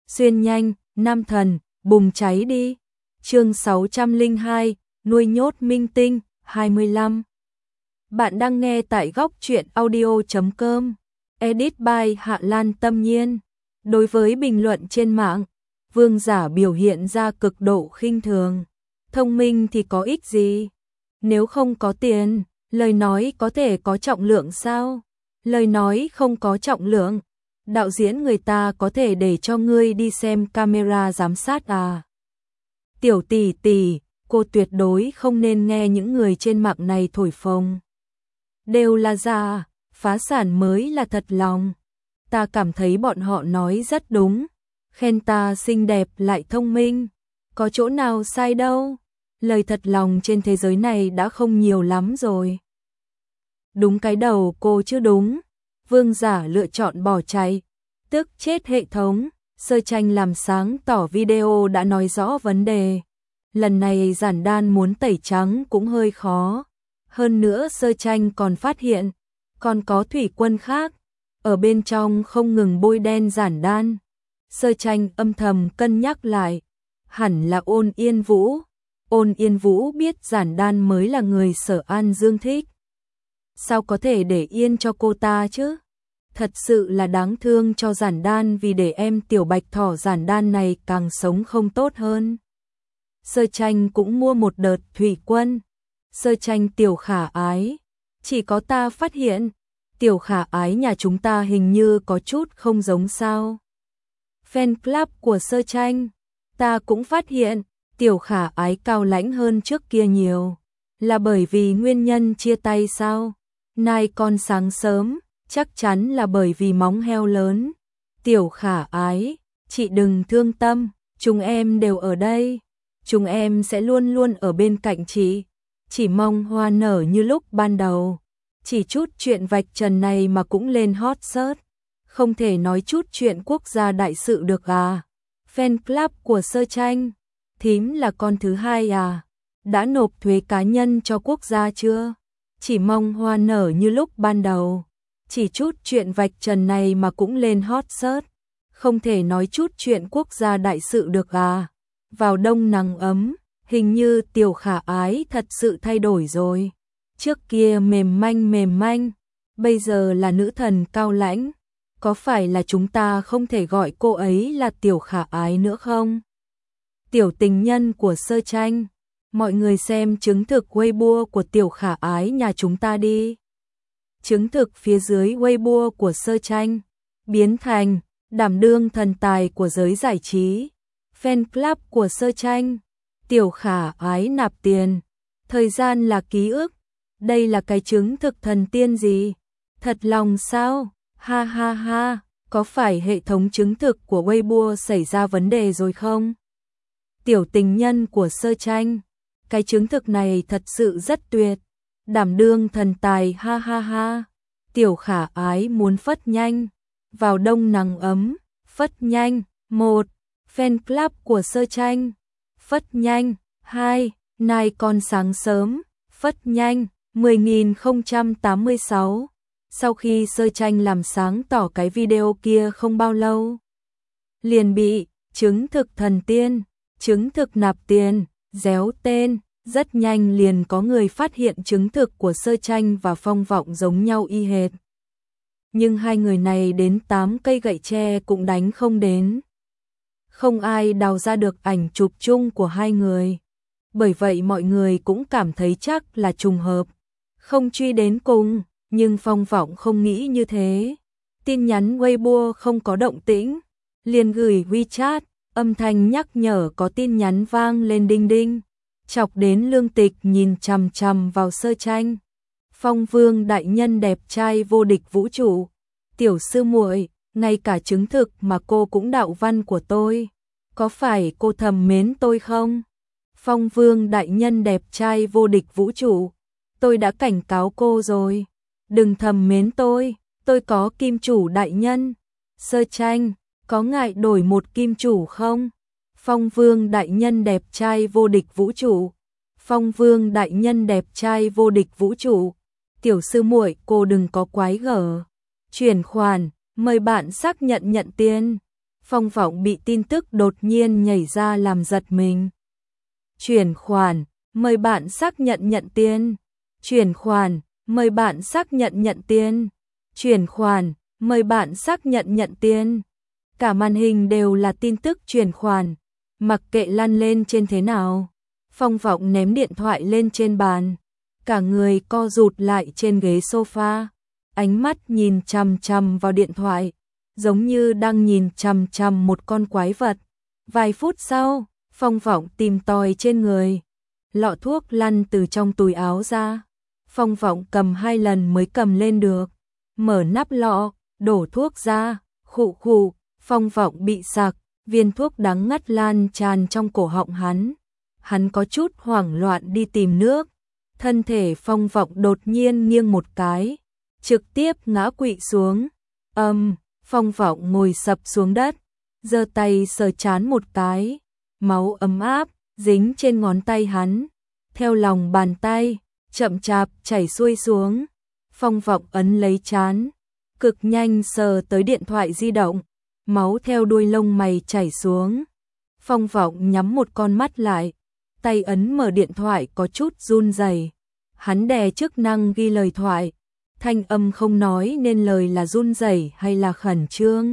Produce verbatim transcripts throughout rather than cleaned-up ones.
xuyên nhanh, nam thần, bùng cháy đi. Chương sáu trăm lẻ hai, nuôi nhốt minh tinh, hai mươi lăm. Bạn đang nghe tại góc truyện audio chấm com. Edit by Hạ Lan Tâm Nhiên. Đối với bình luận trên mạng, Vương Giả biểu hiện ra cực độ khinh thường. Thông minh thì có ích gì? Nếu không có tiền, lời nói có thể có trọng lượng sao? Lời nói không có trọng lượng, đạo diễn người ta có thể để cho ngươi đi xem camera giám sát à? Tiểu tỷ tỷ, cô tuyệt đối không nên nghe những người trên mạng này thổi phồng. Đều là giả, phá sản mới là thật lòng. Ta cảm thấy bọn họ nói rất đúng, khen ta xinh đẹp lại thông minh, có chỗ nào sai đâu. Lời thật lòng trên thế giới này đã không nhiều lắm rồi. Đúng cái đầu cô chứ đúng. Vương Giả lựa chọn bỏ chạy, tức chết hệ thống. Sơ Tranh làm sáng tỏ video đã nói rõ vấn đề. Lần này Giản Đan muốn tẩy trắng cũng hơi khó. Hơn nữa Sơ Tranh còn phát hiện, còn có thủy quân khác, ở bên trong không ngừng bôi đen Giản Đan. Sơ Tranh âm thầm cân nhắc lại, hẳn là Ôn Yên Vũ. Ôn Yên Vũ biết Giản Đan mới là người Sở An Dương thích. Sao có thể để yên cho cô ta chứ? Thật sự là đáng thương cho Giản Đan, vì để em tiểu bạch thỏ Giản Đan này càng sống không tốt hơn. Sơ Tranh cũng mua một đợt thủy quân. Sơ Tranh tiểu khả ái. Chỉ có ta phát hiện, tiểu khả ái nhà chúng ta hình như có chút không giống sao. Fan club của Sơ Tranh, ta cũng phát hiện, tiểu khả ái cao lãnh hơn trước kia nhiều. Là bởi vì nguyên nhân chia tay sao? Nai con sáng sớm, chắc chắn là bởi vì móng heo lớn. Tiểu khả ái, chị đừng thương tâm, chúng em đều ở đây. Chúng em sẽ luôn luôn ở bên cạnh chị. Chỉ mong hoa nở như lúc ban đầu. Chỉ chút chuyện vạch trần này mà cũng lên hot search. Không thể nói chút chuyện quốc gia đại sự được à? Fan club của Sơ Tranh, thím là con thứ hai à? Đã nộp thuế cá nhân cho quốc gia chưa? Chỉ mong hoa nở như lúc ban đầu. Chỉ chút chuyện vạch trần này mà cũng lên hot search. Không thể nói chút chuyện quốc gia đại sự được à? Vào đông nắng ấm, hình như tiểu khả ái thật sự thay đổi rồi. Trước kia mềm manh mềm manh, bây giờ là nữ thần cao lãnh. Có phải là chúng ta không thể gọi cô ấy là tiểu khả ái nữa không? Tiểu tình nhân của Sơ Tranh, mọi người xem chứng thực Weibo của tiểu khả ái nhà chúng ta đi. Chứng thực phía dưới Weibo của Sơ Tranh, biến thành đảm đương thần tài của giới giải trí. Fan club của Sơ Tranh, tiểu khả ái nạp tiền, thời gian là ký ức. Đây là cái chứng thực thần tiên gì? Thật lòng sao? Ha ha ha, có phải hệ thống chứng thực của Weibo xảy ra vấn đề rồi không? Tiểu tình nhân của Sơ Tranh, cái chứng thực này thật sự rất tuyệt. Đảm đương thần tài, ha ha ha. Tiểu khả ái muốn phất nhanh, vào đông nắng ấm, phất nhanh. Một, fan club của Sơ Tranh, phất nhanh. Hai, nai con sáng sớm, phất nhanh. mười nghìn không trăm tám mươi sáu. Sau khi Sơ Tranh làm sáng tỏ cái video kia không bao lâu, liền bị chứng thực thần tiên, chứng thực nạp tiền, déo tên. Rất nhanh liền có người phát hiện chứng thực của Sơ Tranh và Phong Vọng giống nhau y hệt. Nhưng hai người này đến tám cây gậy tre cũng đánh không đến. Không ai đào ra được ảnh chụp chung của hai người. Bởi vậy mọi người cũng cảm thấy chắc là trùng hợp, không truy đến cùng. Nhưng Phong Vọng không nghĩ như thế. Tin nhắn Weibo không có động tĩnh, liền gửi WeChat, âm thanh nhắc nhở có tin nhắn vang lên đinh đinh, chọc đến Lương Tịch nhìn chằm chằm vào Sơ Tranh. Phong Vương đại nhân đẹp trai vô địch vũ trụ, tiểu sư muội, ngay cả chứng thực mà cô cũng đạo văn của tôi, có phải cô thầm mến tôi không? Phong Vương đại nhân đẹp trai vô địch vũ trụ, tôi đã cảnh cáo cô rồi. Đừng thầm mến tôi, tôi có kim chủ đại nhân. Sơ Tranh, có ngại đổi một kim chủ không? Phong Vương đại nhân đẹp trai vô địch vũ trụ. Phong Vương đại nhân đẹp trai vô địch vũ trụ. Tiểu sư muội, cô đừng có quái gở. Chuyển khoản, mời bạn xác nhận nhận tiền. Phong Vọng bị tin tức đột nhiên nhảy ra làm giật mình. Chuyển khoản, mời bạn xác nhận nhận tiền. Chuyển khoản, mời bạn xác nhận nhận tiền. Chuyển khoản, mời bạn xác nhận nhận tiền. Cả màn hình đều là tin tức chuyển khoản, mặc kệ lăn lên trên thế nào. Phong Vọng ném điện thoại lên trên bàn, cả người co rụt lại trên ghế sofa, ánh mắt nhìn chằm chằm vào điện thoại, giống như đang nhìn chằm chằm một con quái vật. Vài phút sau, Phong Vọng tìm tòi trên người, lọ thuốc lăn từ trong túi áo ra. Phong Vọng cầm hai lần mới cầm lên được, mở nắp lọ, đổ thuốc ra, khụ khụ, Phong Vọng bị sặc, viên thuốc đắng ngắt lan tràn trong cổ họng hắn. Hắn có chút hoảng loạn đi tìm nước, thân thể Phong Vọng đột nhiên nghiêng một cái, trực tiếp ngã quỵ xuống. Âm, Phong Vọng ngồi sập xuống đất, giơ tay sờ trán một cái, máu ấm áp dính trên ngón tay hắn, theo lòng bàn tay chậm chạp chảy xuôi xuống. Phong Vọng ấn lấy trán, cực nhanh sờ tới điện thoại di động, máu theo đuôi lông mày chảy xuống. Phong Vọng nhắm một con mắt lại, tay ấn mở điện thoại có chút run rẩy. Hắn đè chức năng ghi lời thoại, thanh âm không nói nên lời là run rẩy hay là khẩn trương.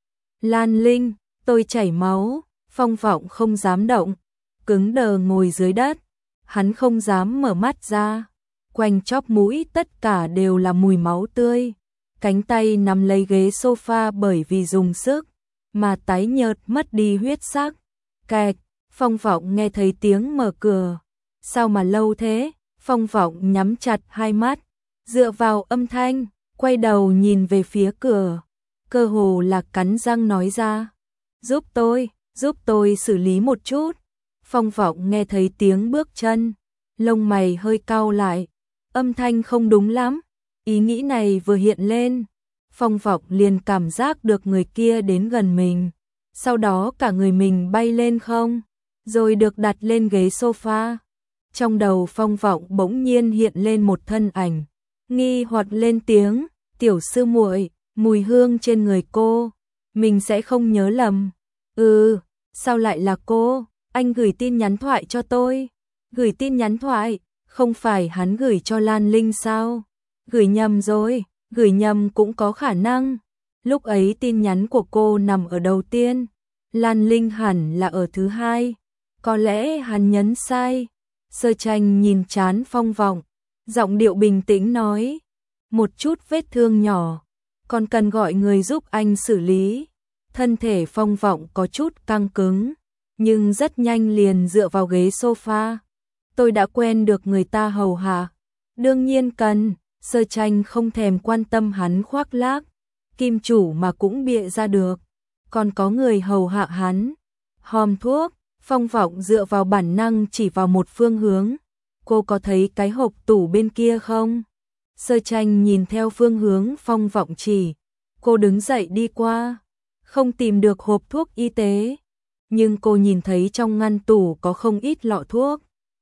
Lan Linh, tôi chảy máu. Phong Vọng không dám động, cứng đờ ngồi dưới đất, hắn không dám mở mắt ra. Quanh chóp mũi tất cả đều là mùi máu tươi, cánh tay nắm lấy ghế sofa bởi vì dùng sức mà tái nhợt mất đi huyết sắc. Kẹt, Phong Vọng nghe thấy tiếng mở cửa. Sao mà lâu thế? Phong Vọng nhắm chặt hai mắt, dựa vào âm thanh, quay đầu nhìn về phía cửa, cơ hồ là cắn răng nói ra, giúp tôi, giúp tôi xử lý một chút. Phong Vọng nghe thấy tiếng bước chân, lông mày hơi cau lại, âm thanh không đúng lắm. Ý nghĩ này vừa hiện lên, Phong Vọng liền cảm giác được người kia đến gần mình, sau đó cả người mình bay lên không, rồi được đặt lên ghế sofa. Trong đầu Phong Vọng bỗng nhiên hiện lên một thân ảnh, nghi hoặc lên tiếng, tiểu sư muội, mùi hương trên người cô, mình sẽ không nhớ lầm. Ừ, sao lại là cô? Anh gửi tin nhắn thoại cho tôi. Gửi tin nhắn thoại, không phải hắn gửi cho Lan Linh sao? Gửi nhầm rồi, gửi nhầm cũng có khả năng. Lúc ấy tin nhắn của cô nằm ở đầu tiên, Lan Linh hẳn là ở thứ hai, có lẽ hắn nhấn sai. Sơ Tranh nhìn trán Phong Vọng, giọng điệu bình tĩnh nói, một chút vết thương nhỏ, còn cần gọi người giúp anh xử lý. Thân thể Phong Vọng có chút căng cứng, nhưng rất nhanh liền dựa vào ghế sofa. Tôi đã quen được người ta hầu hạ, đương nhiên cần. Sơ Tranh không thèm quan tâm hắn khoác lác, kim chủ mà cũng bịa ra được, còn có người hầu hạ hắn. Hòm thuốc, Phong Vọng dựa vào bản năng chỉ vào một phương hướng. Cô có thấy cái hộp tủ bên kia không? Sơ Tranh nhìn theo phương hướng Phong Vọng chỉ, cô đứng dậy đi qua, không tìm được hộp thuốc y tế, nhưng cô nhìn thấy trong ngăn tủ có không ít lọ thuốc.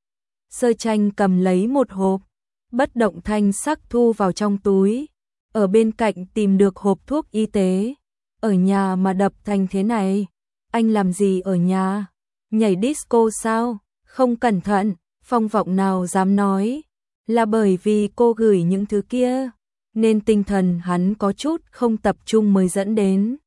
Sơ Tranh cầm lấy một hộp, bất động thanh sắc thu vào trong túi, ở bên cạnh tìm được hộp thuốc y tế. Ở nhà mà đập thành thế này, anh làm gì ở nhà? Nhảy disco sao? Không cẩn thận. Phong Vọng nào dám nói, là bởi vì cô gửi những thứ kia, nên tinh thần hắn có chút không tập trung mới dẫn đến.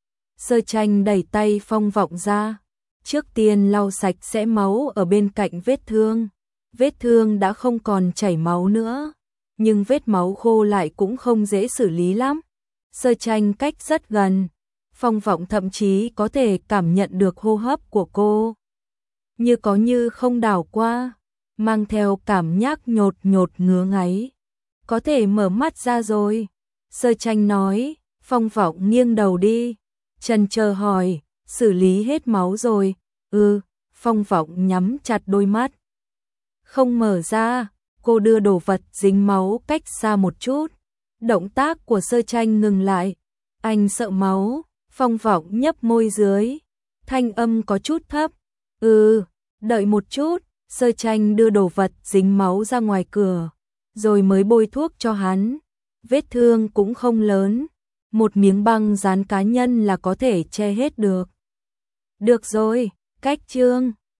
Sơ Tranh đẩy tay Phong Vọng ra, trước tiên lau sạch sẽ máu ở bên cạnh vết thương. Vết thương đã không còn chảy máu nữa, nhưng vết máu khô lại cũng không dễ xử lý lắm. Sơ Tranh cách rất gần, Phong Vọng thậm chí có thể cảm nhận được hô hấp của cô, như có như không đảo qua, mang theo cảm giác nhột nhột ngứa ngáy. Có thể mở mắt ra rồi. Sơ Tranh nói. Phong Vọng nghiêng đầu đi, chần chờ hỏi, xử lý hết máu rồi? Ừ. Phong Vọng nhắm chặt đôi mắt, không mở ra. Cô đưa đồ vật dính máu cách xa một chút. Động tác của Sơ Tranh ngừng lại. Anh sợ máu. Phong Vọng nhấp môi dưới, thanh âm có chút thấp. Ừ, đợi một chút. Sơ Tranh đưa đồ vật dính máu ra ngoài cửa, rồi mới bôi thuốc cho hắn. Vết thương cũng không lớn, một miếng băng dán cá nhân là có thể che hết được. Được rồi, cách chương